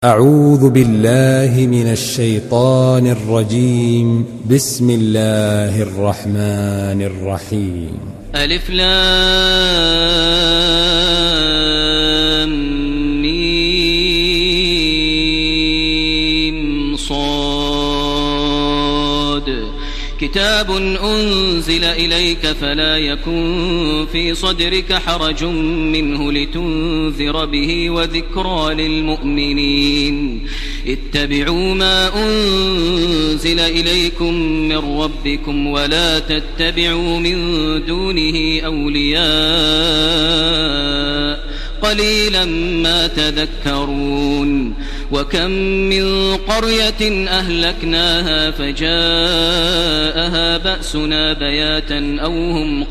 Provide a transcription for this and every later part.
أعوذ بالله من الشيطان الرجيم. بسم الله الرحمن الرحيم. ألف لام ميم صاد. كتاب أنزل إليك فلا يكن في صدرك حرج منه لتنذر به وذكرى للمؤمنين. اتبعوا ما أنزل إليكم من ربكم ولا تتبعوا من دونه أولياء قليلا ما تذكرون. وكم من قرية أهلكناها فجاءها بأسنا بياتا أو هم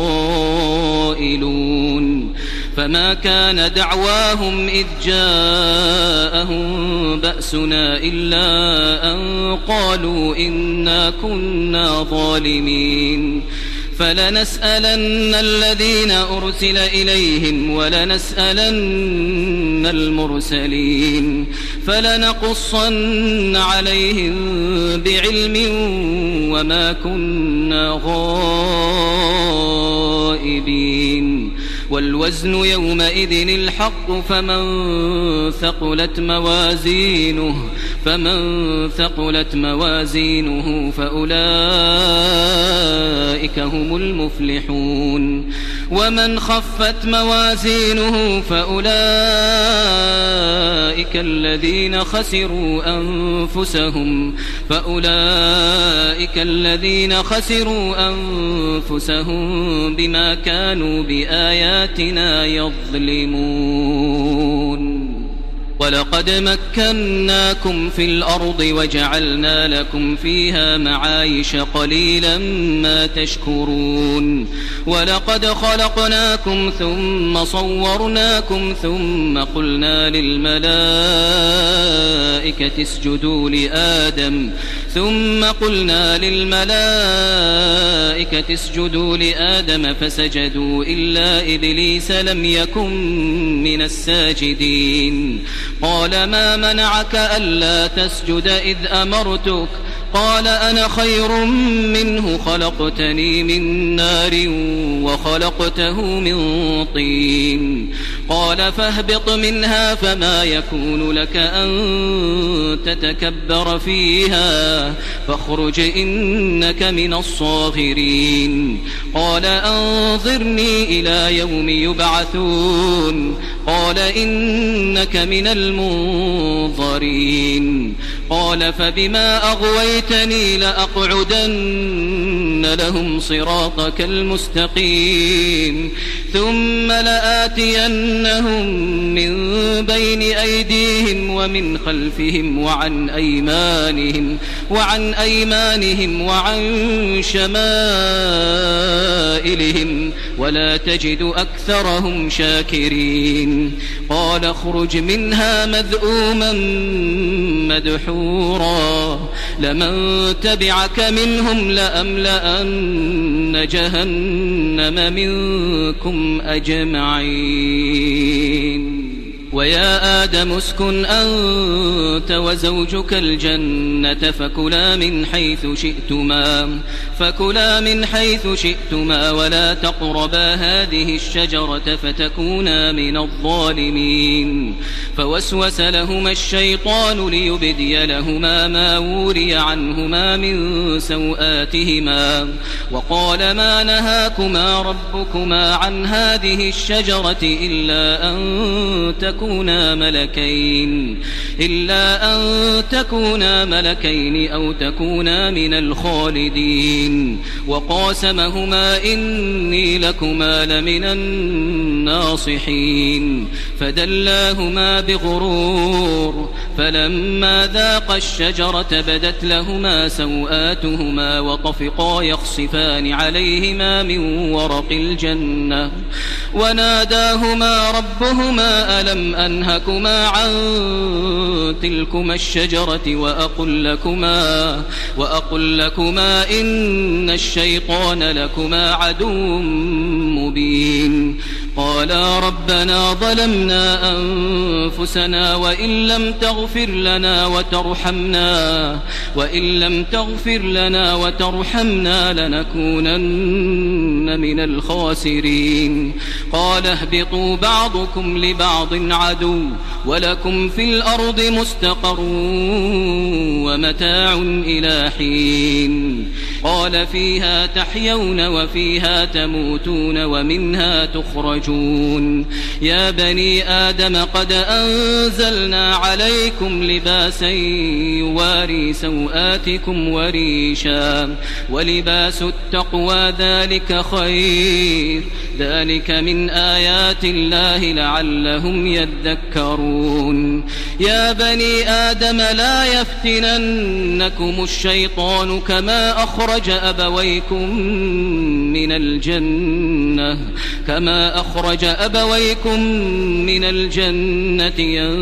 قائلون. فما كان دعواهم إذ جاءهم بأسنا إلا أن قالوا إنا كنا ظالمين. فلنسألن الذين أرسل إليهم ولنسألن المرسلين فلنقصن عليهم بعلم وما كنا غائبين. والوزن يومئذ الحق فمن ثقلت موازينه فأولئك هم المفلحون. ومن خفت موازينه فأولئك الذين خسروا أنفسهم بما كانوا بآياتنا يظلمون. ولقد مكناكم في الأرض وجعلنا لكم فيها معايش قليلا ما تشكرون. ولقد خلقناكم ثم صورناكم ثم قلنا للملائكة اسجدوا لآدم فسجدوا إلا إبليس لم يكن من الساجدين. قال ما منعك ألا تسجد إذ أمرتك؟ قال أنا خير منه خلقتني من نار وخلقته من طين. قال فاهبط منها فما يكون لك أن تتكبر فيها فاخرج إنك من الصاغرين. قال أنظرني إلى يوم يبعثون. قال إنك من المنظرين. قال فبما أغويتني لأقعدن لهم صراطك المستقيم ثم لآتينهم من بين أيديهم ومن خلفهم وعن أيمانهم وعن شمائلهم ولا تجد أكثرهم شاكرين. قال اخرج منها مذءوما مدحورا لمن تبعك منهم لأملأن جهنم منكم أجمعين. ويا آدم اسكن أنت وزوجك الجنة فكلا من حيث شئتما ولا تقربا هذه الشجرة فتكونا من الظالمين. فوسوس لهما الشيطان ليبدي لهما ما وري عنهما من سوآتهما وقال ما نهاكما ربكما عن هذه الشجرة إلا أن تكونا ملكين أو تكونا من الخالدين. وقاسمهما إني لكما لمن الناصحين. فدلاهما بغرور فلما ذاقا الشجرة بدت لهما سوآتهما وطفقا يخصفان عليهما من ورق الجنة وناداهما ربهما ألم أنهكما عن تلكما الشجرة وأقل لكما إن الشيطان لكما عدو مبين. قالا ربنا ظلمنا أنفسنا وإن لم تغفر لنا وترحمنا لنكونن من الخاسرين قال اهبطوا بعضكم لبعض عدو ولكم في الأرض مستقر ومتاع إلى حين قال فيها تحيون وفيها تموتون ومنها تخرجون يا بني آدم قد أنزلنا عليكم لباسا يواري سوآتكم وريشا ولباس التقوى ذلك خير ذلك من آيات الله لعلهم يذكرون يا بني آدم لا يفتننكم الشيطان كما أخرج أبويكم من الجنة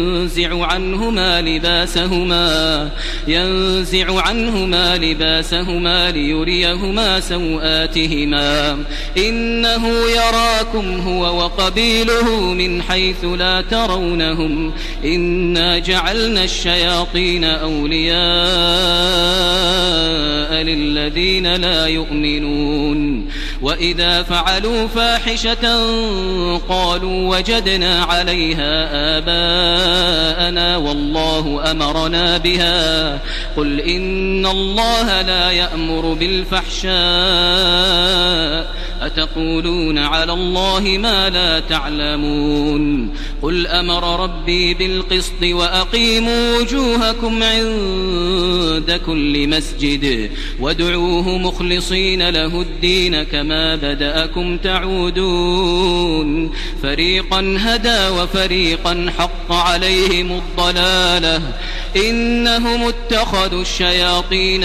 ينزع عنهما لباسهما ليريهما سوآتهما إنه يراكم هو وقبيله من حيث لا ترونهم إنا جعلنا الشياطين أولياء للذين لا يؤمنون وإذا فعلوا فاحشة قالوا وجدنا عليها آباءنا والله أمرنا بها قل إن الله لا يأمر بالفحشاء أتقولون على الله ما لا تعلمون قل أمر ربي بالقسط وأقيموا وجوهكم عند كل مسجد وادعوه مخلصين له الدين كما بدأكم تعودون فريقا هدى وفريقا حق عليهم الضلالة إنهم اتخذوا الشياطين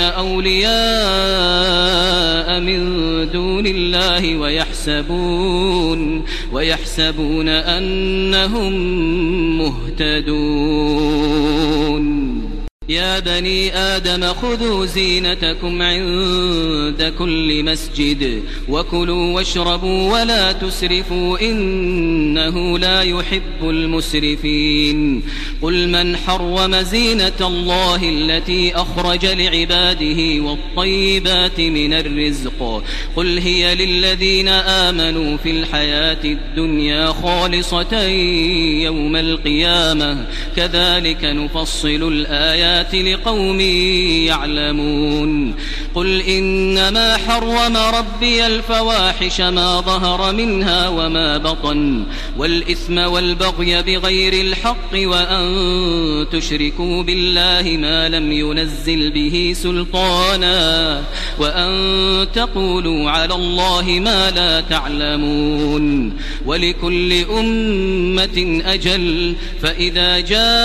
أولياء من دون الله ويحسبون أنهم مهتدون يا بني آدم خذوا زينتكم عند كل مسجد وكلوا واشربوا ولا تسرفوا إنه لا يحب المسرفين قل من حرم زينة الله التي أخرج لعباده والطيبات من الرزق قل هي للذين آمنوا في الحياة الدنيا خالصة يوم القيامة كذلك نفصل الآيات لقوم يعلمون قل إنما حرم ربي الفواحش ما ظهر منها وما بطن والإثم والبغي بغير الحق وأن تشركوا بالله ما لم ينزل به سلطانا وأن تقولوا على الله ما لا تعلمون ولكل أمة أجل فإذا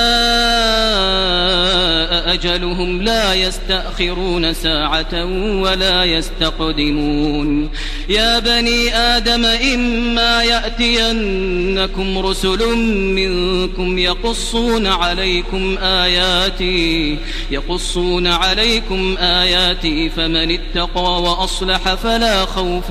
جاء أجلهم لا يستأخرون ساعة ولا يستقدمون يا بني آدم إما يأتينكم رسل منكم يقصون عليكم آياتي فمن اتقى وأصلح فلا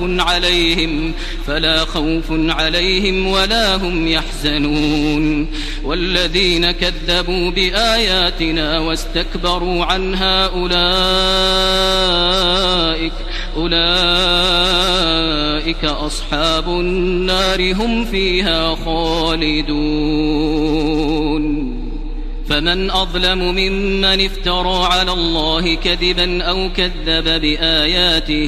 خوف عليهم ولا هم يحزنون والذين كذبوا بآياتنا واستكبروا عنها أولئك أصحاب النار هم فيها خالدون فمن أظلم ممن افترى على الله كذبا أو كذب بآياته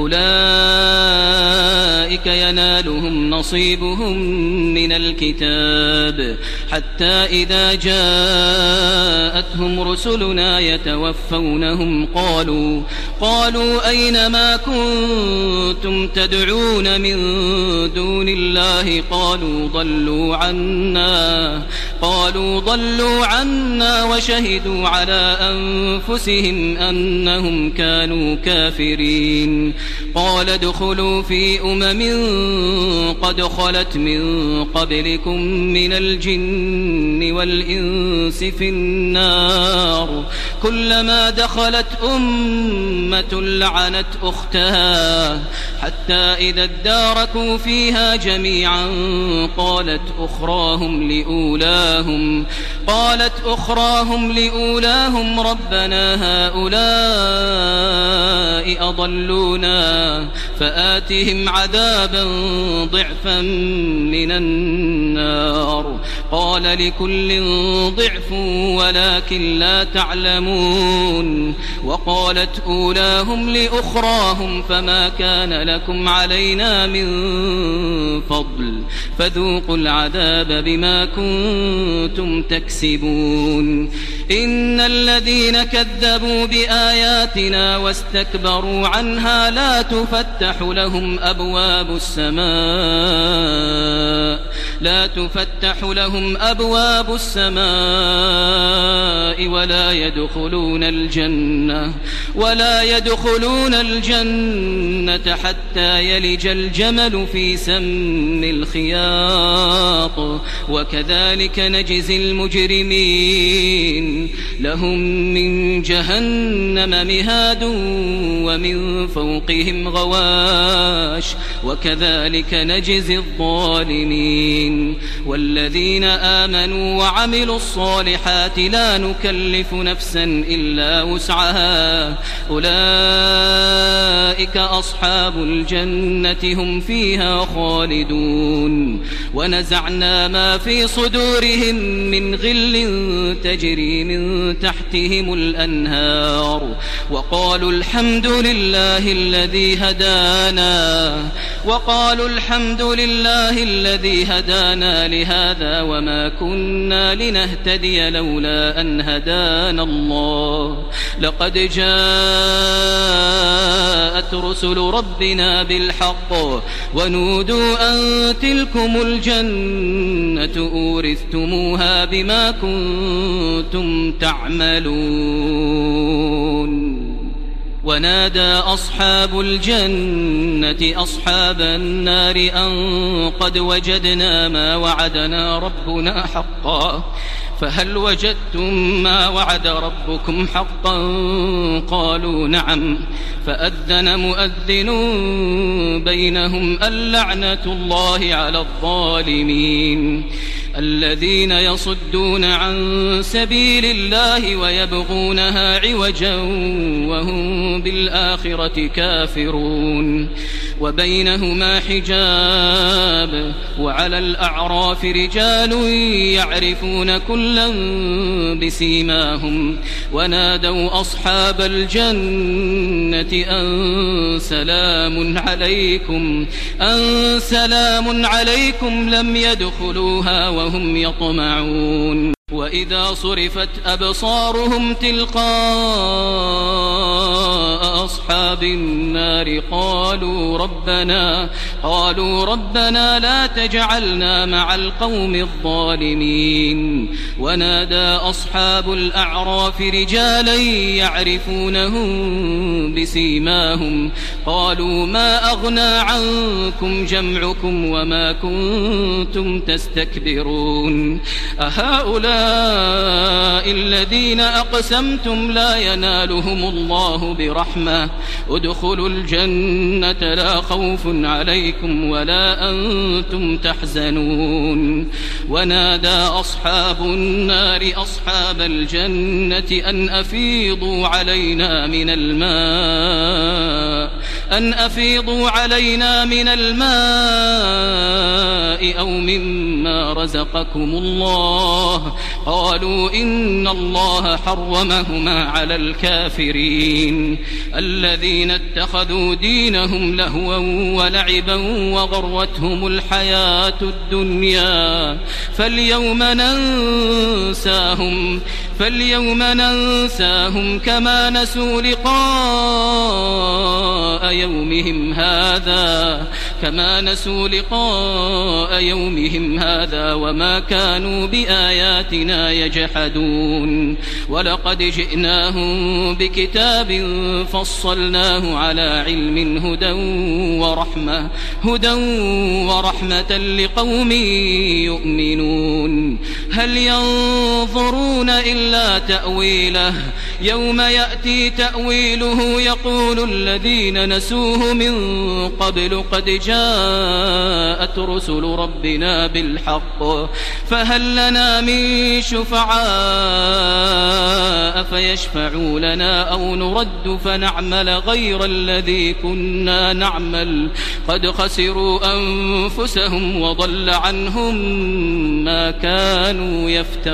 أولئك ينالهم نصيبهم من الكتاب حتى إذا جاءتهم رسلنا يتوفونهم قالوا أين ما كنتم تدعون من دون الله قالوا قالوا ضلوا عنا وشهدوا على أنفسهم أنهم كانوا كافرين. قال ادخلوا في قد خلت من قبلكم من الجن والإنس في النار كلما دخلت أمة لعنت أختها حتى إذا اداركوا فيها جميعا قالت أخراهم لأولاهم ربنا هؤلاء أضلونا فآتهم عذابا ضعفا من النار قال لكل ضعف ولكن لا تعلمون. وقالت أولاهم لأخراهم فما كان لكم علينا من فضل فذوقوا العذاب بما كنتم تكسبون. إن الذين كذبوا بآياتنا واستكبروا عنها لا تفتح لهم أبواب السماء ولا يدخلون الجنة حتى يلج الجمل في سم الخياط وكذلك نجزي المجرمين. لهم من جهنم مهاد ومن فوقهم غواش وكذلك نجزي الظالمين. والذين آمنوا وعملوا الصالحات لا نكلف نفسا إلا وسعها أولئك أصحاب الجنة هم فيها خالدون. ونزعنا ما في صدورهم من غل تجري من تحتهم الأنهار وقالوا الحمد لله الذي هدانا لهذا وما كنا لنهتدي لولا أن هدانا الله لقد جاءت رسل ربنا بالحق ونودوا أن تلكم الجنة أورثتموها بما كنتم تعملون. ونادى أصحاب الجنة أصحاب النار أن قد وجدنا ما وعدنا ربنا حقا فهل وجدتم ما وعد ربكم حقا قالوا نعم فأذن مؤذن بينهم اللعنة الله على الظالمين الذين يصدون عن سبيل الله ويبغونها عوجا وهم بالآخرة كافرون. وبينهما حجاب وعلى الأعراف رجال يعرفون كلا بسيماهم ونادوا أصحاب الجنة أن سلام عليكم لم يدخلوها وهم يطمعون. وإذا صرفت أبصارهم تلقاء أصحاب النار قالوا ربنا لا تجعلنا مع القوم الظالمين. ونادى أصحاب الأعراف رجالا يعرفونهم بسيماهم قالوا ما أغنى عنكم جمعكم وما كنتم تستكبرون أهؤلاء الذين أقسمتم لا ينالهم الله برحمة ادخلوا الجنة لا خوف عليكم ولا أنتم تحزنون. ونادى أصحاب النار أصحاب الجنة أن أفيضوا علينا من الماء أو مما رزقكم الله قالوا إن الله حرمهما على الكافرين الذين اتخذوا دينهم لهوا ولعبا وغرتهم الحياة الدنيا فاليوم ننساهم كما نسوا لقاء يومهم هذا كما نسوا لقاء يومهم هذا وما كانوا بآياتنا يجحدون ولقد جئناهم بكتاب فصلناه على علم هدى ورحمة لقوم يؤمنون هل ينظرون إلا تأويله يوم يأتي تأويله يقول الذين نسوه من قبل قد جاءت رسل ربنا بالحق فهل لنا من شفعاء فيشفعوا لنا أو نرد فنعمل غير الذي كنا نعمل قد خسروا أنفسهم وضل عنهم ما كانوا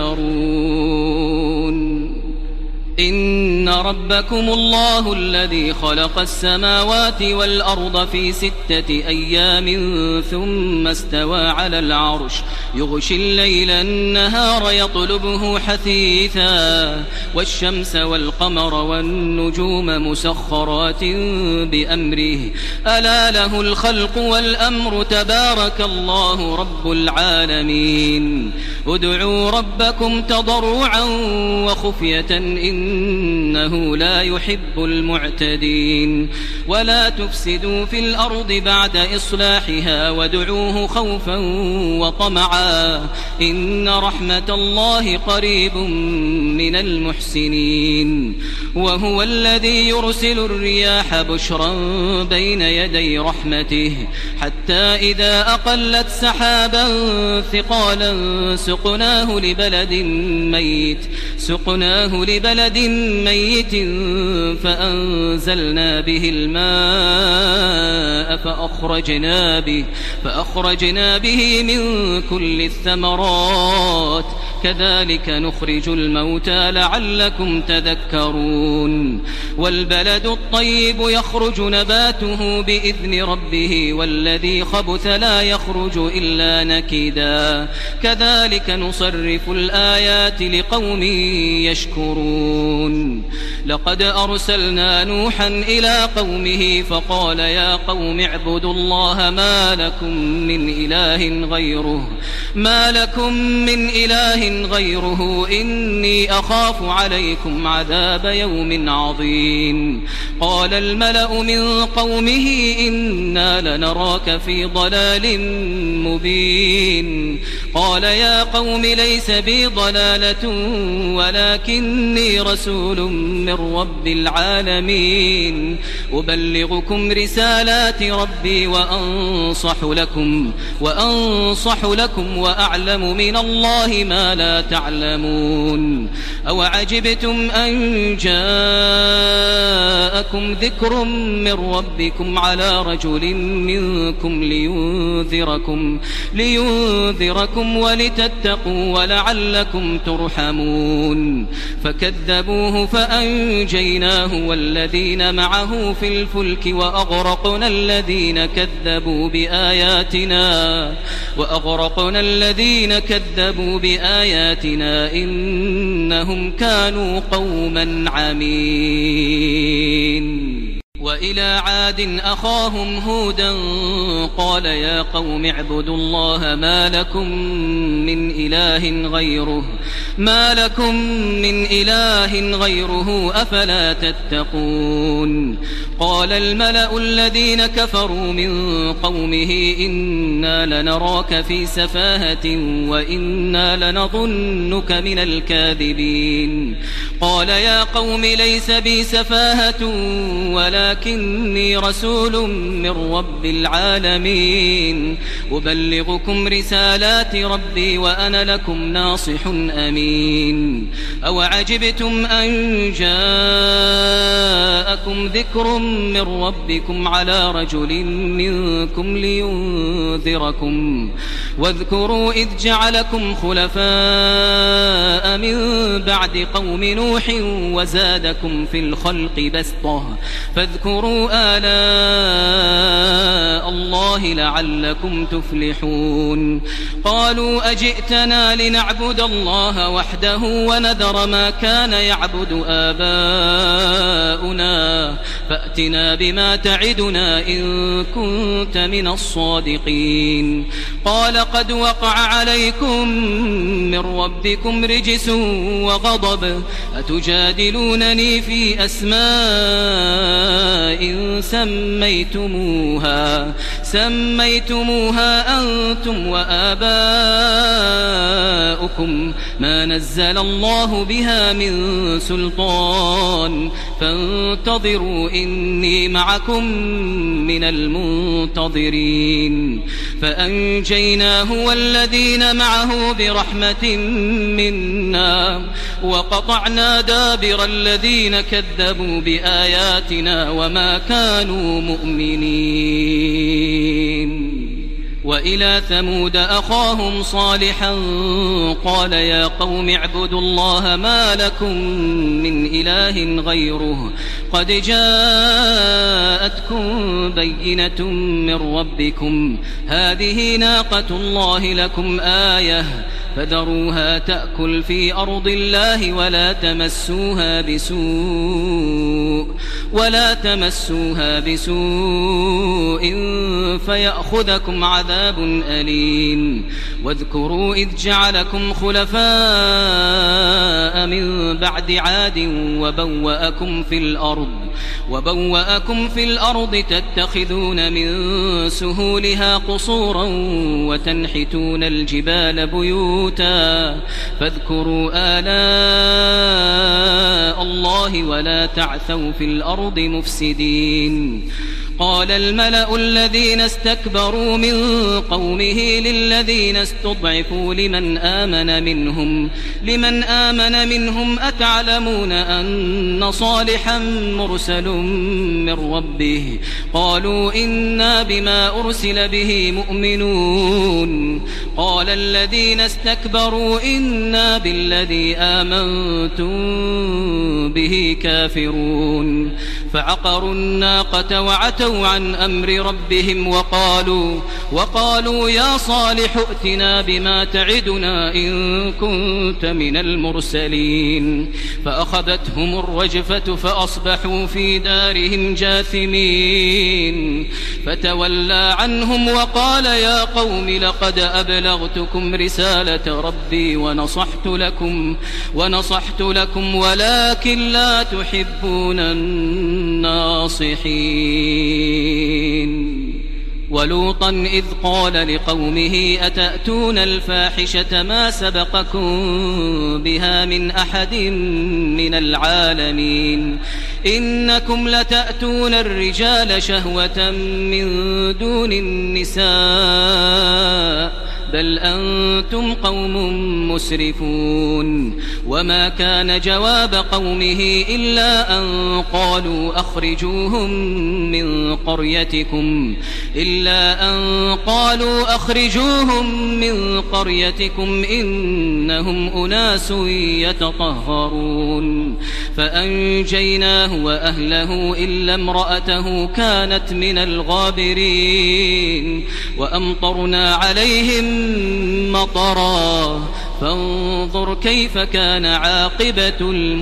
يفترون إن ربكم الله الذي خلق السماوات والأرض في 6 أيام ثم استوى على العرش يغشي الليل النهار يطلبه حثيثا والشمس والقمر والنجوم مسخرات بأمره ألا له الخلق والأمر تبارك الله رب العالمين ادعوا ربكم تضرعا وخفية إنه لا يحب المعتدين ولا تفسدوا في الأرض بعد إصلاحها وادعوه خوفا وطمعا إن رحمة الله قريب من المحسنين وهو الذي يرسل الرياح بشرا بين يدي رحمته حتى إذا أقلت سحابا ثقالا سقناه لبلد ميت فأنزلنا به الماء فأخرجنا به من كل الثمرات كذلك نخرج الموتى لعلكم تذكرون والبلد الطيب يخرج نباته بإذن ربه والذي خبث لا يخرج إلا نكدا كذلك نصرف الآيات لقوم يشكرون لقد أرسلنا نوحا إلى قومه فقال يا قوم اعبدوا الله ما لكم من إله غيره إني أخاف عليكم عذاب يوم عظيم قال الملأ من قومه إنا لنراك في ضلال مبين قال يا قوم ليس بي ضلالة ولكني رسول من رب العالمين أبلغكم رسالات ربي وأنصح لكم وأعلم من الله ما لا تعلمون أو عجبتم أن جاءكم ذكر من ربكم على رجل منكم لينذركم ولتتقوا ولعلكم ترحمون فكذبوه فأنجيناه والذين معه في الفلك وأغرقنا الذين كذبوا بآياتنا إنهم كانوا قوما عمين وإلى عاد أخاهم هودا قال يا قوم اعبدوا الله ما لكم من إله غيره أفلا تتقون قال الملأ الذين كفروا من قومه إنا لنراك في سفاهة وإنا لنظنك من الكاذبين قال يا قوم ليس بي سفاهة ولكني رسول من رب العالمين أبلغكم رسالات ربي وأنا لكم ناصح أمين أو عجبتم أن جاءكم ذكر من ربكم على رجل منكم لينذركم واذكروا إذ جعلكم خلفاء من بعد قوم نوح وزادكم في الخلق بسطة فاذكروا آلاء الله لعلكم تفلحون قالوا أجئتنا لنعبد الله وحده ونذر ما كان يعبد آباؤنا فأتنا بما تعدنا إن كنت من الصادقين. قال قد وقع عليكم من ربكم رجس وغضب أتجادلونني في أسماء سميتموها أنتم وآباؤكم ما نزل الله بها من سلطان فانتظروا إني معكم من المنتظرين. فأنجيناه والذين معه برحمة منا وقطعنا دابر الذين كذبوا بآياتنا وما كانوا مؤمنين. وإلى ثمود أخاهم صالحا قال يا قوم اعبدوا الله ما لكم من إله غيره قد جاءتكم بينة من ربكم هذه ناقة الله لكم آية فذروها تأكل في أرض الله ولا تمسوها بسوء فيأخذكم عذاب أليم. واذكروا إذ جعلكم خلفاء من بعد عاد وبوأكم في الأرض تتخذون من سهولها قصورا وتنحتون الجبال بيوتا فاذكروا آلاء الله ولا تعثوا في الأرض مفسدين. قال الملأ الذين استكبروا من قومه للذين استضعفوا لمن آمن منهم أتعلمون أن صالحا مرسل من ربه قالوا إنا بما أرسل به مؤمنون. قال الذين استكبروا إنا بالذي آمنتم به كافرون. فعقروا الناقة وعتوا عن أمر ربهم وقالوا يا صالح ائتنا بما تعدنا إن كنت من المرسلين. فأخذتهم الرجفة فأصبحوا في دارهم جاثمين. فتولى عنهم وقال يا قوم لقد أبلغتكم رسالة ربي ونصحت لكم ولكن لا تحبون الناصحين. ولوطا إذ قال لقومه أتأتون الفاحشة ما سبقكم بها من أحد من العالمين إنكم لتأتون الرجال شهوة من دون النساء بل أنتم قوم مسرفون. وما كان جواب قومه إلا أن قالوا أخرجوهم من قريتكم إنهم أناس يتطهرون. فأنجيناه وأهله إلا امرأته كانت من الغابرين. وأمطرنا عليهم مطرا فانظر كيف كان عاقبة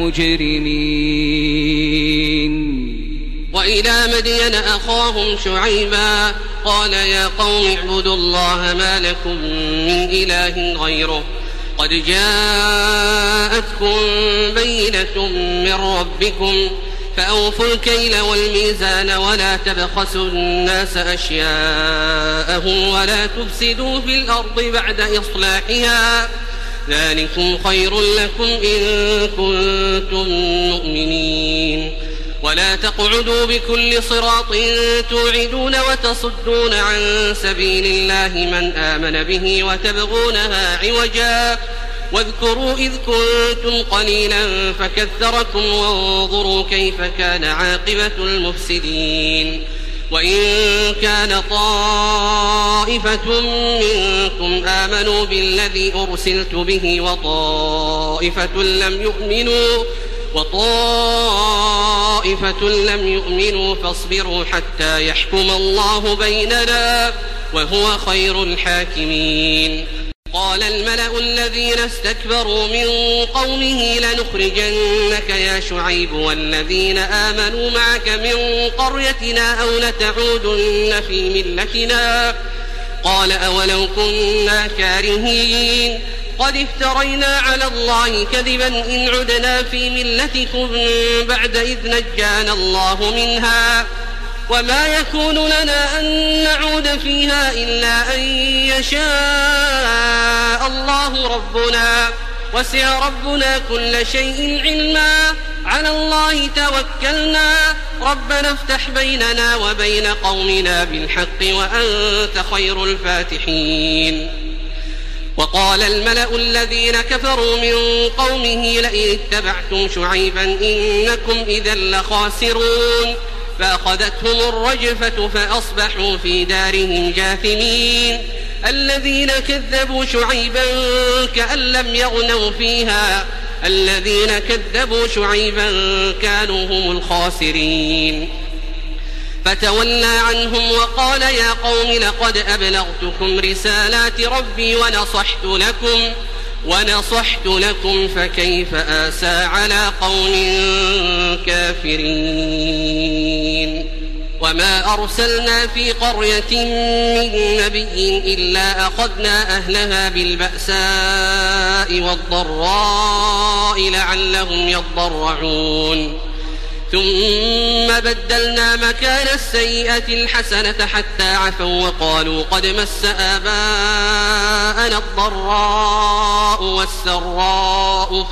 المجرمين. وإلى مدين أخاهم شعيبا قال يا قوم اعبدوا الله ما لكم من إله غيره قد جاءتكم بينة من ربكم فأوفوا الكيل والميزان ولا تبخسوا الناس أشياءهم ولا تفسدوا في الأرض بعد إصلاحها ذلكم خير لكم إن كنتم مؤمنين. ولا تقعدوا بكل صراط توعدون وتصدون عن سبيل الله من آمن به وتبغونها عوجا واذكروا إذ كنتم قليلا فكثركم وانظروا كيف كان عاقبة المفسدين. وإن كان طائفة منكم آمنوا بالذي أرسلت به وطائفة لم يؤمنوا فاصبروا حتى يحكم الله بيننا وهو خير الحاكمين. قال الملأ الذين استكبروا من قومه لنخرجنك يا شعيب والذين آمنوا معك من قريتنا أو لتعودن في ملتنا قال أولو كنا كارهين قد افترينا على الله كذبا إن عدنا في ملتكم بعد إذ نجانا الله منها وما يكون لنا أن نعود فيها إلا أن يشاء الله ربنا وسع ربنا كل شيء علما على الله توكلنا ربنا افتح بيننا وبين قومنا بالحق وأنت خير الفاتحين وقال الملأ الذين كفروا من قومه لئن اتبعتم شعيبا إنكم إذا لخاسرون فأخذتهم الرجفة فأصبحوا في دارهم جاثمين الذين كذبوا شعيبا كأن لم يغنوا فيها الذين كذبوا شعيبا كانوا هم الخاسرين فتولى عنهم وقال يا قوم لقد أبلغتكم رسالات ربي ونصحت لكم فكيف آسى على قوم كافرين وما أرسلنا في قرية من نبي إلا أخذنا أهلها بالبأساء والضراء لعلهم يضرعون ثم بدلنا مكان السيئة الحسنة حتى عفوا وقالوا قد مس آباءنا الضراء والسراء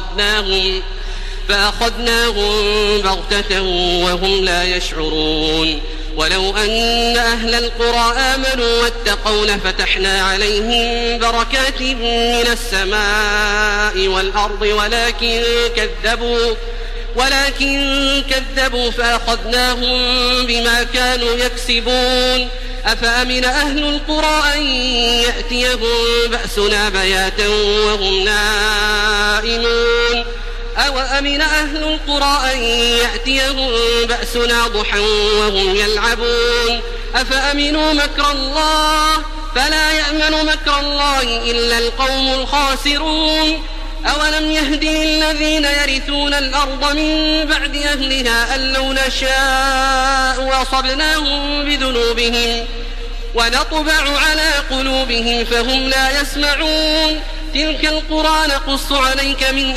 فأخذناهم بغتة وهم لا يشعرون ولو أن أهل القرى آمنوا واتقوا لفتحنا عليهم بركات من السماء والأرض ولكن كذبوا فأخذناهم بما كانوا يكسبون أفأمن أهل القرى أن يأتيهم بأسنا بياتا وهم نائمون أوأمن أهل القرى أن يأتيهم بأسنا ضحى وهم يلعبون أفأمنوا مكر الله فلا يأمن مكر الله إلا القوم الخاسرون أولم يهد للذين يرثون الأرض من بعد أهلها أن لو نشاء أصبناهم بذنوبهم ونطبع على قلوبهم فهم لا يسمعون تلك القرى نقص عليك من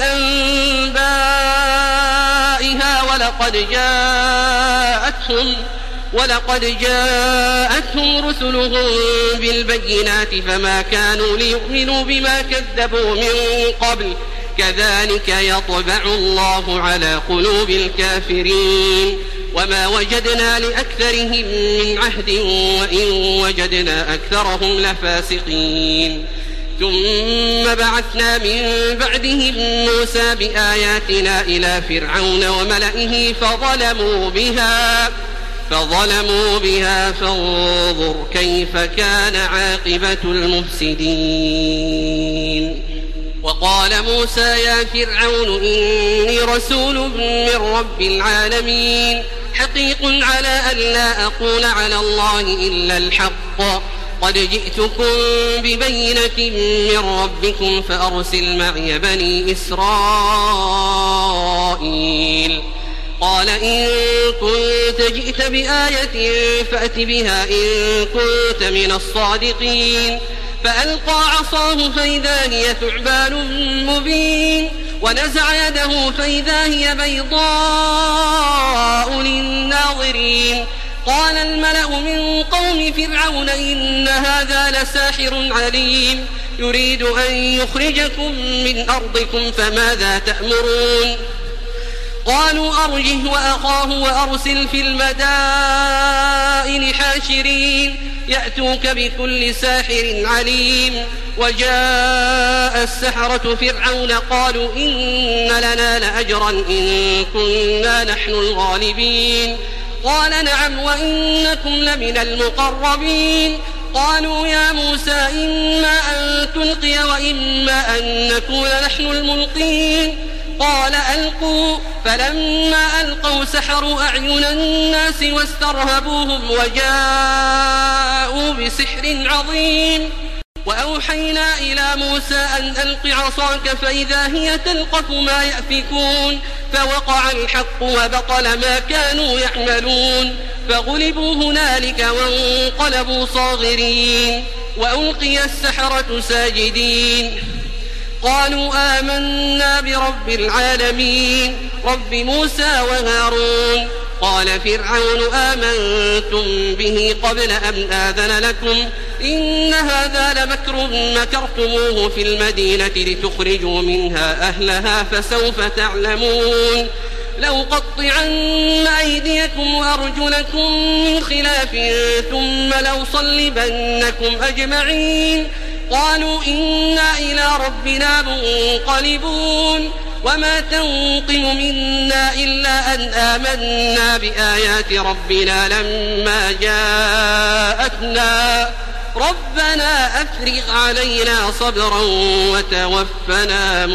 أنبائها ولقد جاءتهم رسلهم بالبينات فما كانوا ليؤمنوا بما كذبوا من قبل كذلك يطبع الله على قلوب الكافرين وما وجدنا لأكثرهم من عهد وإن وجدنا أكثرهم لفاسقين ثم بعثنا من بعدهم موسى بآياتنا إلى فرعون وملئه فظلموا بها فانظر كيف كان عاقبة المفسدين وقال موسى يا فرعون إني رسول من رب العالمين حقيق على أن لا أقول على الله إلا الحق قد جئتكم ببينة من ربكم فأرسل معي بني إسرائيل قال إن كنت جئت بآية فأت بها إن كنت من الصادقين فألقى عصاه فإذا هي ثعبان مبين ونزع يده فإذا هي بيضاء للناظرين قال الملأ من قوم فرعون إن هذا لساحر عليم يريد أن يخرجكم من أرضكم فماذا تأمرون قالوا أرجه وأخاه وأرسل في المدائن حاشرين يأتوك بكل ساحر عليم وجاء السحرة فرعون قالوا إن لنا لأجرا إن كنا نحن الغالبين قال نعم وإنكم لمن المقربين قالوا يا موسى إما أن تلقي وإما أن نكون نحن الملقين قال ألقوا فلما ألقوا سحروا أعين الناس واسترهبوهم وجاءوا بسحر عظيم وأوحينا إلى موسى أن ألق عصاك فإذا هي تلقف ما يأفكون فوقع الحق وبطل ما كانوا يعملون فغلبوا هنالك وانقلبوا صاغرين وألقي السحرة ساجدين قالوا آمنا برب العالمين رب موسى وهارون قال فرعون آمنتم به قبل أن آذن لكم إن هذا لمكر مكرتموه في المدينة لتخرجوا منها أهلها فسوف تعلمون لأقطعن أيديكم وأرجلكم من خلاف ثم لأصلبنكم أجمعين قالوا إنا إلى ربنا منقلبون وما تنقم منا إلا أن آمنا بآيات ربنا لما جاءتنا ربنا أفرغ علينا صبرا وتوفنا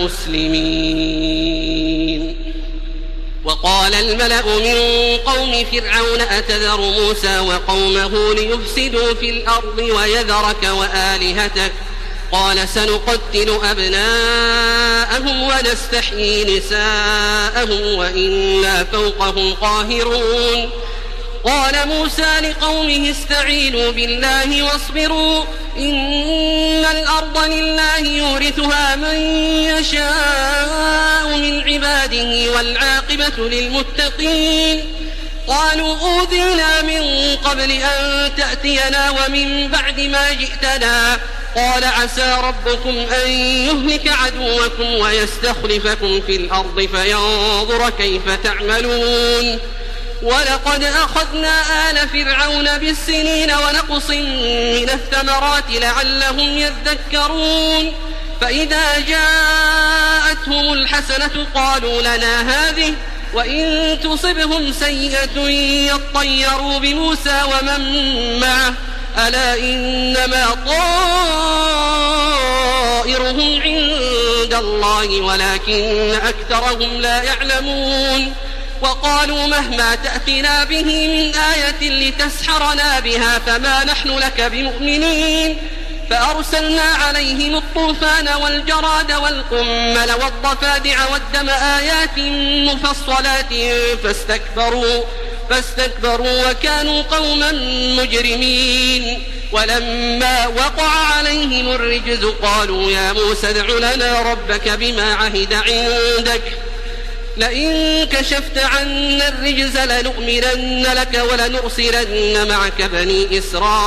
مسلمين. وقال الملأ من قوم فرعون أتذر موسى وقومه ليفسدوا في الأرض ويذرك وآلهتك قال سنقتل أبناءهم ونستحيي نساءهم وإنا فوقهم قاهرون. قال موسى لقومه استعينوا بالله واصبروا إن الأرض لله يورثها من يشاء من عباده والعاقبة للمتقين. قالوا أوذينا من قبل أن تأتينا ومن بعد ما جئتنا قال عسى ربكم أن يهلك عدوكم ويستخلفكم في الأرض فينظر كيف تعملون. ولقد أخذنا آل فرعون بالسنين ونقص من الثمرات لعلهم يذكرون فإذا جاءتهم الحسنة قالوا لنا هذه وإن تصبهم سيئة يطيروا بموسى ومن معه ألا إنما طائرهم عند الله ولكن أكثرهم لا يعلمون. وقالوا مهما تأتنا به من آية لتسحرنا بها فما نحن لك بمؤمنين. فأرسلنا عليهم الطوفان والجراد والقمل والضفادع والدم آيات مفصلات فاستكبروا وكانوا قوما مجرمين. ولما وقع عليهم الرجز قالوا يا موسى ادع لنا ربك بما عهد عندك لئن كشفت عنا الرجز لنؤمنن لك ولنرسلن معك بني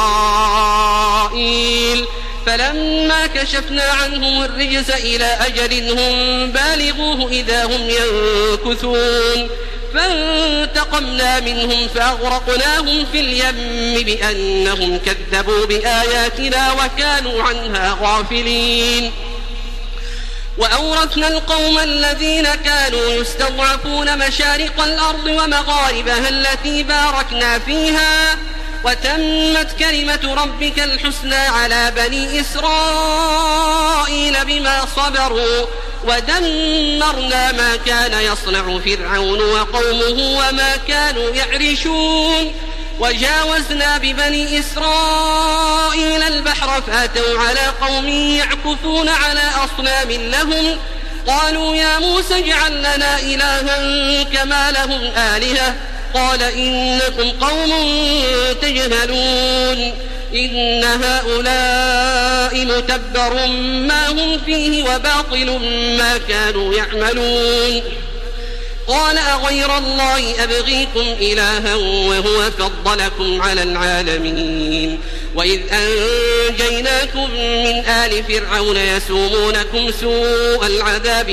إسرائيل. فلما كشفنا عنهم الرجز إلى أجل هم بالغوه إذا هم ينكثون فانتقمنا منهم فأغرقناهم في اليم بأنهم كذبوا بآياتنا وكانوا عنها غافلين. وأورثنا القوم الذين كانوا يستضعفون مشارق الأرض ومغاربها التي باركنا فيها وتمت كلمة ربك الحسنى على بني إسرائيل بما صبروا ودمرنا ما كان يصنع فرعون وقومه وما كانوا يعرشون. وجاوزنا ببني إسرائيل البحر فأتوا على قوم يعكفون على أصنام لهم قالوا يا موسى اجعل لنا إلها كما لهم آلهة قال إنكم قوم تجهلون إن هؤلاء متبر ما هم فيه وباطل ما كانوا يعملون. قال أغير الله أبغيكم إلها وهو فضلكم على العالمين. وإذ أنجيناكم من آل فرعون يسومونكم سوء العذاب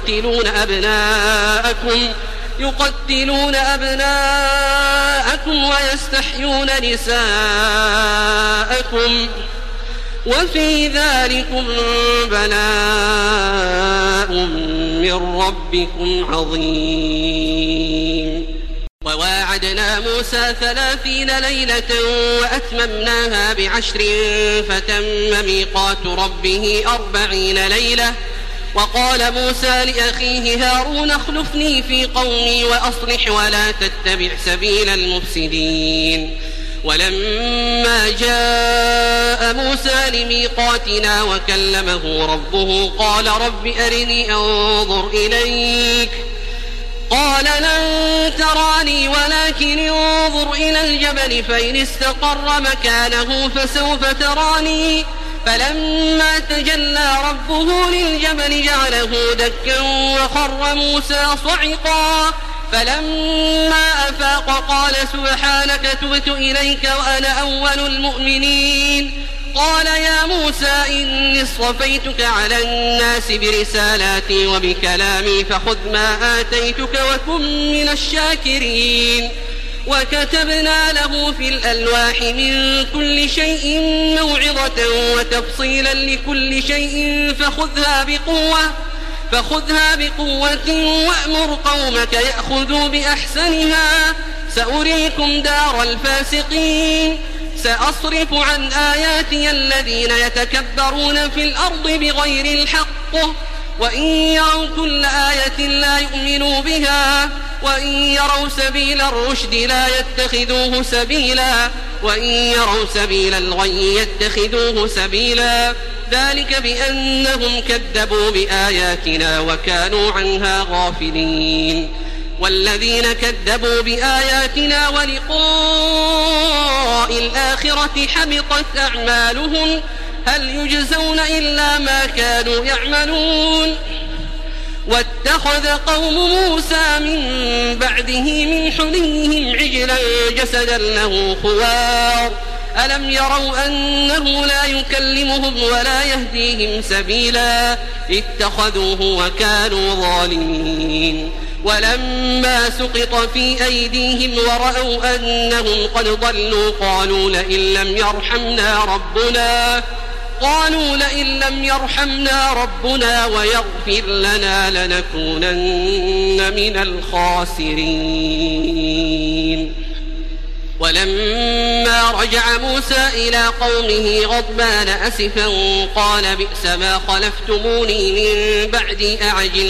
يقتلون أبناءكم ويستحيون نساءكم وفي ذلكم بلاء من ربكم عظيم. وواعدنا موسى 30 ليلة وأتممناها ب10 فتم ميقات ربه 40 ليلة. وقال موسى لأخيه هارون اخلفني في قومي وأصلح ولا تتبع سبيل المفسدين. ولما جاء موسى لميقاتنا وكلمه ربه قال رب أرني أنظر إليك قال لن تراني ولكن انظر إلى الجبل فإن استقر مكانه فسوف تراني فلما تجلى ربه للجبل جعله دكا وخر موسى صعقا فلما أفاق قال سبحانك تبت إليك وأنا أول المؤمنين قال يا موسى إني اصطفيتك على الناس برسالاتي وبكلامي فخذ ما آتيتك وكن من الشاكرين وكتبنا له في الألواح من كل شيء موعظة وتفصيلا لكل شيء فخذها بقوة وأمر قومك يأخذوا بأحسنها سأريكم دار الفاسقين سأصرف عن آياتي الذين يتكبرون في الأرض بغير الحق وإن يروا كل آية لا يؤمنوا بها وإن يروا سبيل الرشد لا يتخذوه سبيلا وإن يروا سبيل الغي يتخذوه سبيلا ذلك بأنهم كذبوا بآياتنا وكانوا عنها غافلين والذين كذبوا بآياتنا ولقاء الآخرة حبطت أعمالهم هل يجزون إلا ما كانوا يعملون واتخذ قوم موسى من بعده من حليهم عجلا جسدا له خوار ألم يروا أنه لا يكلمهم ولا يهديهم سبيلا اتخذوه وكانوا ظالمين ولما سقط في أيديهم ورأوا أنهم قد ضلوا قالوا لئن لم يرحمنا ربنا ويغفر لنا لنكونن من الخاسرين ولما رجع موسى إلى قومه غضبان أسفا قال بئس ما خلفتموني من بعدي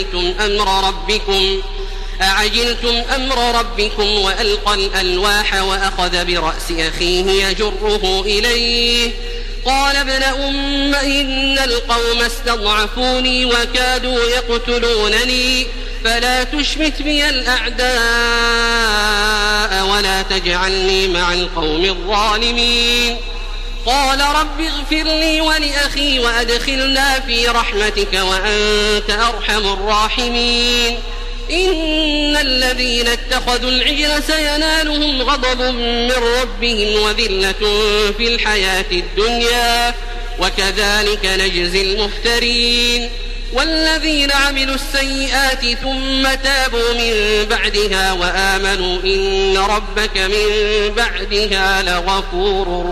أعجلتم أمر ربكم وألقى الألواح وأخذ برأس أخيه يجره إليه قال ابن أم إن القوم استضعفوني وكادوا يقتلونني فلا تشمت بي الأعداء ولا تجعلني مع القوم الظالمين قال رب اغفر لي ولأخي وأدخلنا في رحمتك وأنت أرحم الراحمين إن الذين اتخذوا العجل سينالهم غضب من ربهم وذلة في الحياة الدنيا وكذلك نجزي المفترين والذين عملوا السيئات ثم تابوا من بعدها وآمنوا إن ربك من بعدها لغفور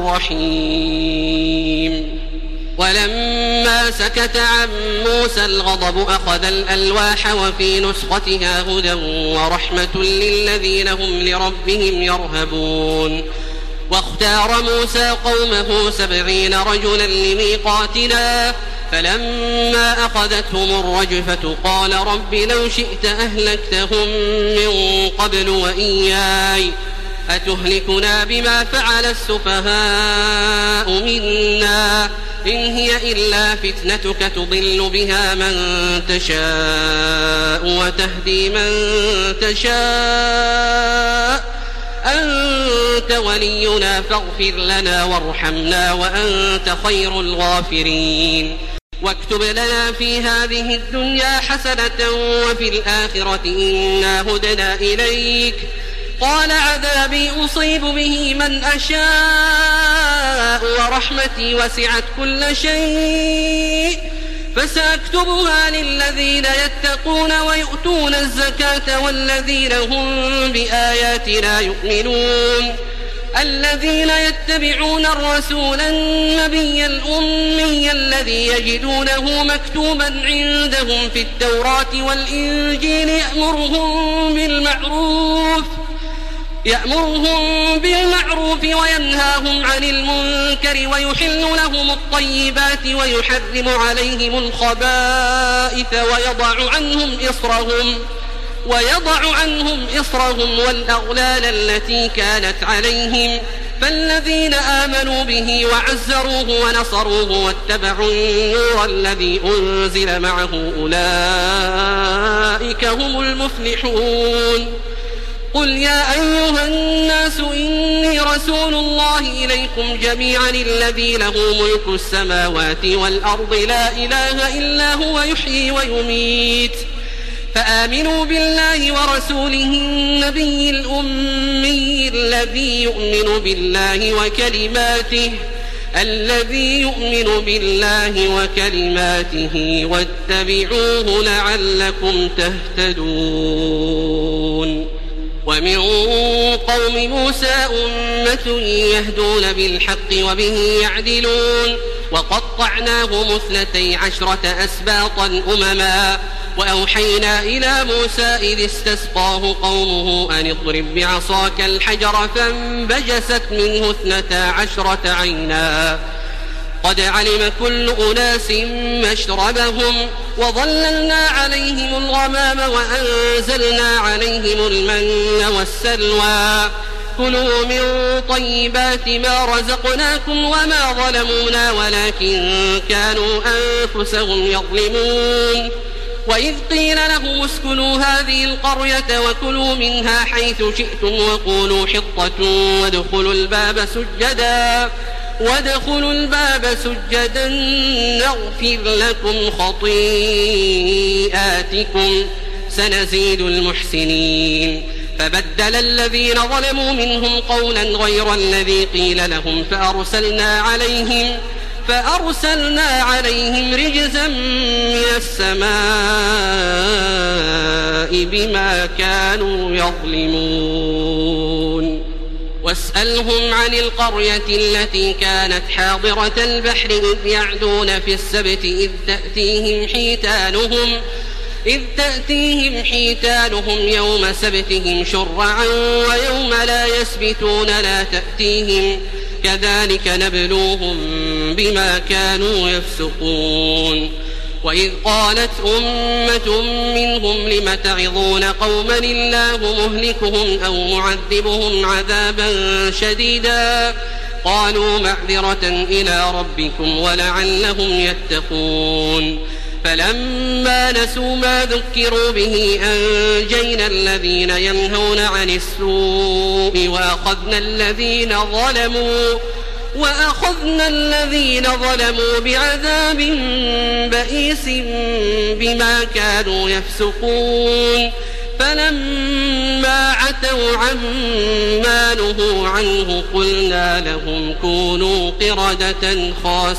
رحيم ولما سكت عن موسى الغضب أخذ الألواح وفي نسختها هدى ورحمة للذين هم لربهم يرهبون واختار موسى قومه 70 رجلا لميقاتنا فلما أخذتهم الرجفة قال رب لو شئت أهلكتهم من قبل وإياي أتهلكنا بما فعل السفهاء منا إن هي إلا فتنتك تضل بها من تشاء وتهدي من تشاء أنت ولينا فاغفر لنا وارحمنا وأنت خير الغافرين واكتب لنا في هذه الدنيا حسنة وفي الآخرة إنا هدنا إليك قال عذابي أصيب به من أشاء ورحمتي وسعت كل شيء فسأكتبها للذين يتقون ويؤتون الزكاة والذين هم بآياتنا يؤمنون الذين يتبعون الرسول النبي الأمي الذي يجدونه مكتوبا عندهم في التوراة والإنجيل يأمرهم بالمعروف وينهاهم عن المنكر ويحل لهم الطيبات ويحرم عليهم الخبائث ويضع عنهم إصرهم والأغلال التي كانت عليهم فالذين آمنوا به وعزروه ونصروه واتبعوا النور الذي أنزل معه أولئك هم المفلحون. قل يا أيها الناس إني رسول الله إليكم جميعا الذي له ملك السماوات والأرض لا إله إلا هو يحيي ويميت فآمنوا بالله ورسوله النبي الأمي الذي يؤمن بالله وكلماته واتبعوه لعلكم تهتدون. ومن قوم موسى أمة يهدون بالحق وبه يعدلون وقطعناهم 12 أسباطا أمما وأوحينا إلى موسى إذ استسقاه قومه أن اضرب بعصاك الحجر فانبجست منه 12 عينا قد علم كل أناس مشربهم وظللنا عليهم الغمام وأنزلنا عليهم المن والسلوى كلوا من طيبات ما رزقناكم وما ظلمونا ولكن كانوا أنفسهم يظلمون. وإذ قيل لهم اسكنوا هذه القرية وكلوا منها حيث شئتم وقولوا حطة وادخلوا الباب سجدا نغفر لكم خطيئاتكم سنزيد المحسنين. فبدل الذين ظلموا منهم قولا غير الذي قيل لهم فأرسلنا عليهم رجزا من السماء بما كانوا يظلمون. واسألهم عن القرية التي كانت حاضرة البحر إذ يعدون في السبت إذ تأتيهم حيتانهم يوم سبتهم شرعا ويوم لا يسبتون لا تأتيهم كذلك نبلوهم بما كانوا يفسقون. وإذ قالت أمة منهم لم تعظون قوما الله مهلكهم أو معذبهم عذابا شديدا قالوا معذرة إلى ربكم ولعلهم يتقون. فلما نسوا ما ذكروا به أنجينا الذين ينهون عن السوء وأخذنا الذين ظلموا بعذاب بئيس بما كانوا يفسقون. فلما عتوا عما نهوا عنه قلنا لهم كونوا قردة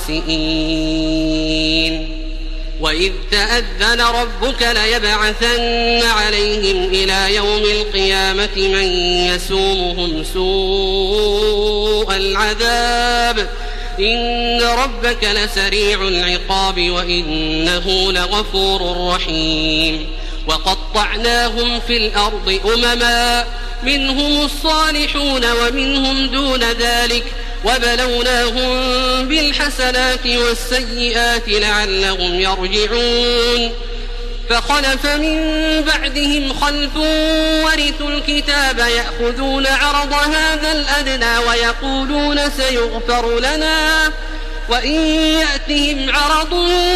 خاسئين. وإذ تأذن ربك ليبعثن عليهم إلى يوم القيامة من يسومهم سوء العذاب إن ربك لسريع العقاب وإنه لغفور رحيم. وقطعناهم في الأرض أمما منهم الصالحون ومنهم دون ذلك وبلوناهم بالحسنات والسيئات لعلهم يرجعون. فخلف من بعدهم خلف ورثوا الكتاب يأخذون عرض هذا الأدنى ويقولون سيغفر لنا وإن يأتهم عرض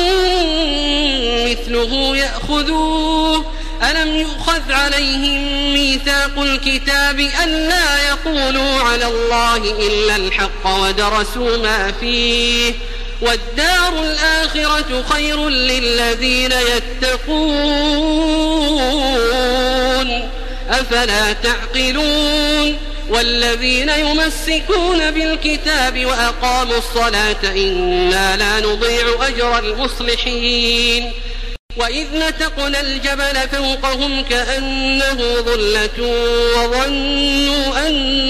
مثله يأخذوه. ألم يؤخذ عليهم ميثاق الكتاب ألا يقولوا على الله إلا الحق ودرسوا ما فيه والدار الآخرة خير للذين يتقون أفلا تعقلون. والذين يمسكون بالكتاب وأقاموا الصلاة إنا لا نضيع أجر المصلحين. وإذ نتقنا الجبل فوقهم كأنه ظلة وظنوا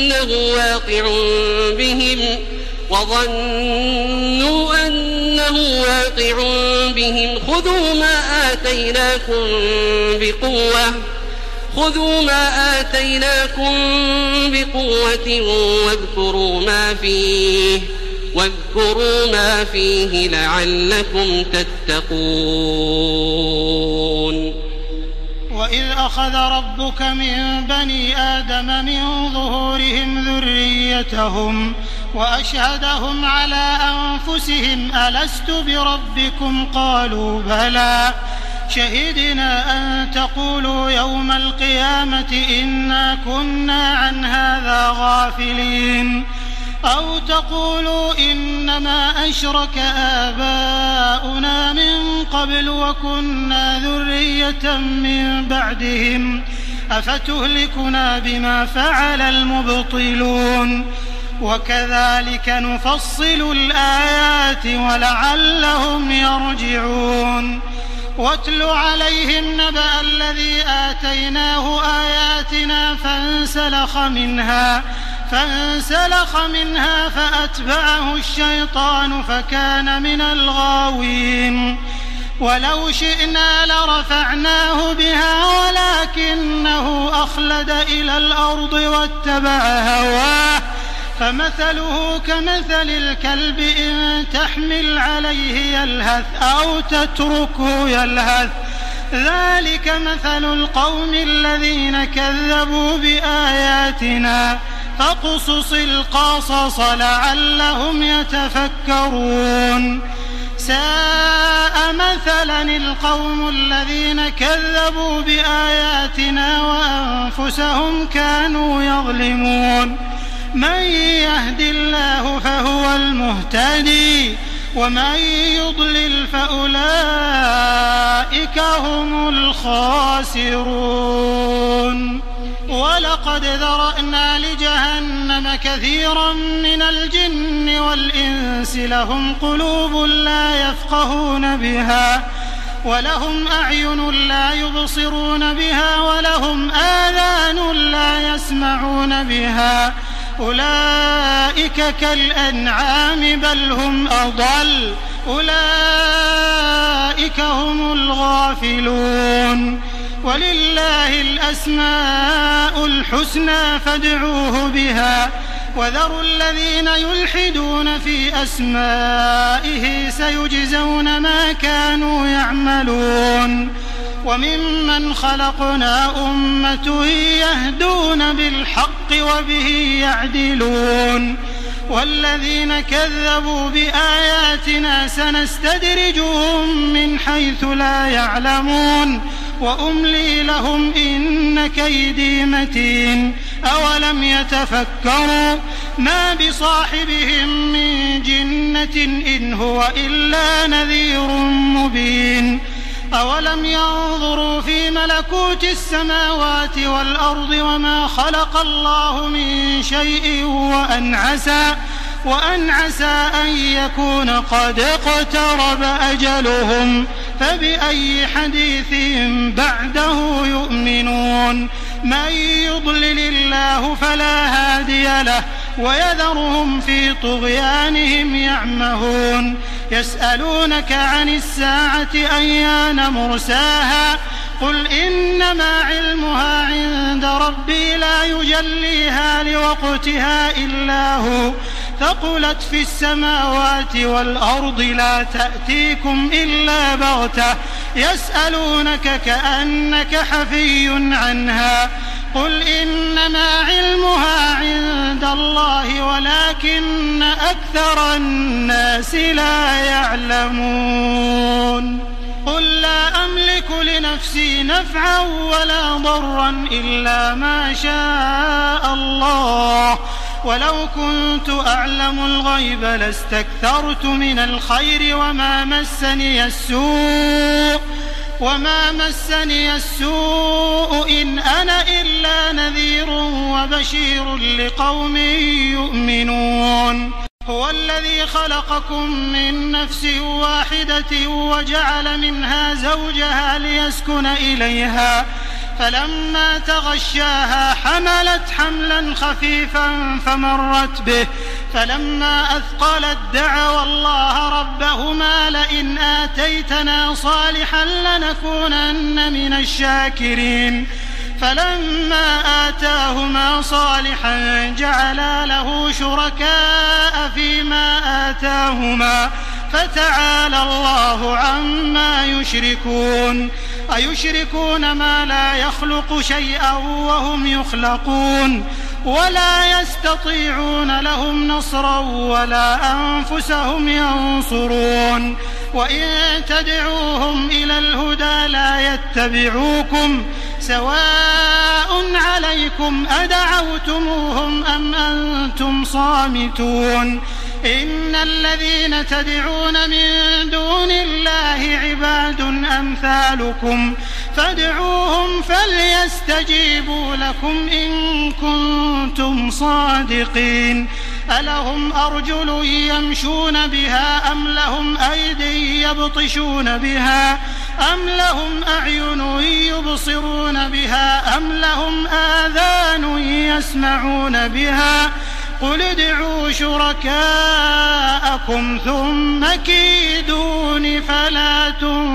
أنه واقع بهم خذوا ما آتيناكم بقوة واذكروا ما فيه لعلكم تتقون. وإذ أخذ ربك من بني آدم من ظهورهم ذريتهم وأشهدهم على أنفسهم ألست بربكم قالوا بلى شهدنا أن تقولوا يوم القيامة إنا كنا عن هذا غافلين أو تقولوا إنما أشرك آباؤنا من قبل وكنا ذرية من بعدهم أفتهلكنا بما فعل المبطلون وكذلك نفصل الآيات ولعلهم يرجعون واتل عليهم نبأ الذي آتيناه آياتنا فانسلخ منها فأتبعه الشيطان فكان من الغاوين ولو شئنا لرفعناه بها ولكنه أخلد إلى الأرض واتبع هواه فمثله كمثل الكلب إن تحمل عليه يلهث أو تتركه يلهث ذلك مثل القوم الذين كذبوا بآياتنا فاقصص القصص لعلهم يتفكرون ساء مثلا القوم الذين كذبوا بآياتنا وأنفسهم كانوا يظلمون من يهد الله فهو المهتدي ومن يضلل فأولئك هم الخاسرون ولقد ذرأنا لجهنم كثيرا من الجن والإنس لهم قلوب لا يفقهون بها ولهم أعين لا يبصرون بها ولهم آذان لا يسمعون بها أولئك كالأنعام بل هم أضل أولئك هم الغافلون ولله الأسماء الحسنى فادعوه بها وذروا الذين يلحدون في أسمائه سيجزون ما كانوا يعملون وممن خلقنا أمة يهدون بالحق وبه يعدلون والذين كذبوا بآياتنا سنستدرجهم من حيث لا يعلمون وأملي لهم إن كيدي متين أولم يتفكروا ما بصاحبهم من جنة إن هو إلا نذير مبين أولم ينظروا في ملكوت السماوات والأرض وما خلق الله من شيء وأن عسى أن يكون قد اقترب أجلهم فبأي حديث بعده يؤمنون من يضلل الله فلا هادي له ويذرهم في طغيانهم يعمهون يسألونك عن الساعة أيان مرساها قل إنما علمها عند ربي لا يجليها لوقتها إلا هو ثقلت في السماوات والأرض لا تأتيكم إلا بغتة يسألونك كأنك حفي عنها قل إنما علمها عند الله ولكن أكثر الناس لا يعلمون قل لا أملك لنفسي نفعا ولا ضرا إلا ما شاء الله ولو كنت أعلم الغيب لاستكثرت من الخير وما مسني السوء إن أنا إلا نذير وبشير لقوم يؤمنون هو الذي خلقكم من نفس واحدة وجعل منها زوجها ليسكن إليها فلما تغشاها حملت حملا خفيفا فمرت به فلما أثقلت دعوا الله ربهما لئن آتيتنا صالحا لنكونن من الشاكرين فلما آتاهما صالحا جعلا له شركاء فيما آتاهما فتعالى الله عما يشركون أيشركون ما لا يخلق شيئا وهم يخلقون ولا يستطيعون لهم نصرا ولا أنفسهم ينصرون وإن تدعوهم إلى الهدى لا يتبعوكم سواء عليكم أدعوتموهم أم أنتم صامتون إن الذين تدعون من دون الله عباد أمثالكم فادعوهم فليستجيبوا لكم إن كنتم صادقين ألهم أرجل يمشون بها أم لهم أيدي يبطشون بها أم لهم أعين يبصرون بها أم لهم آذان يسمعون بها قل ادعوا شركاءكم ثم كيدون فلا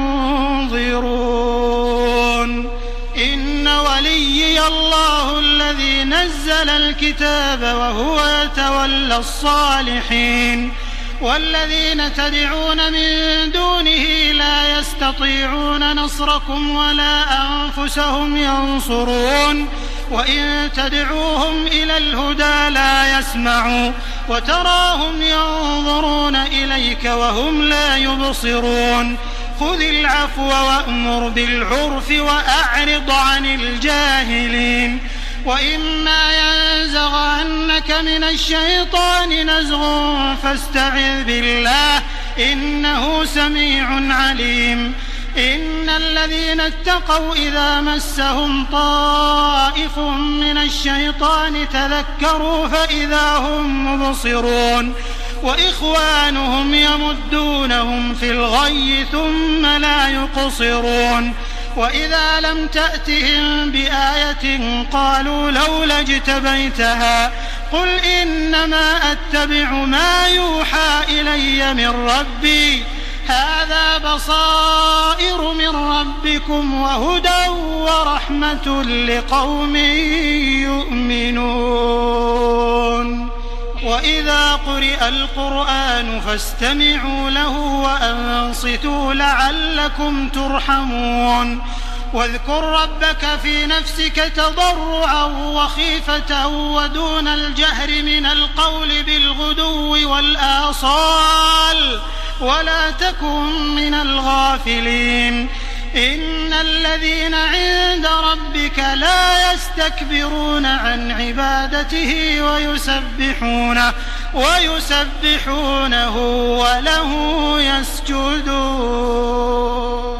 تنظرون إن وليي الله الذي نزل الكتاب وهو يتولى الصالحين والذين تدعون من دونه لا يستطيعون نصركم ولا أنفسهم ينصرون وإن تدعوهم إلى الهدى لا يسمعوا وتراهم ينظرون إليك وهم لا يبصرون خذ العفو وأمر بالعرف وأعرض عن الجاهلين وإما ينزغنك من الشيطان نزغ فاستعذ بالله إنه سميع عليم إن الذين اتقوا إذا مسهم طائف من الشيطان تذكروا فإذا هم مبصرون وإخوانهم يمدونهم في الغي ثم لا يقصرون وإذا لم تأتهم بآية قالوا لولا اجتبيتها قل إنما أتبع ما يوحى إلي من ربي هذا بصائر من ربكم وهدى ورحمة لقوم يؤمنون وإذا قرئ القرآن فاستمعوا له وأنصتوا لعلكم ترحمون واذكر ربك في نفسك تضرعا وخيفة ودون الجهر من القول بالغدو والآصال ولا تكن من الغافلين إن الذين عند ربك لا يستكبرون عن عبادته ويسبحونه وله يسجدون.